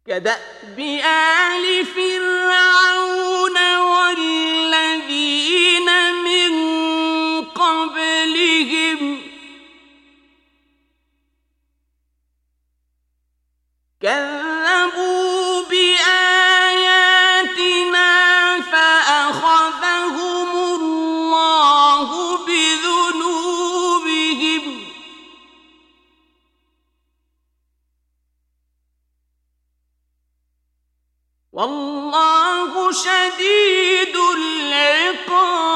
كدأب آل فرعون والذين من قبلهم كذبوا بآياتنا فأخذهم الله بذنوبهم والله شديد العقاب.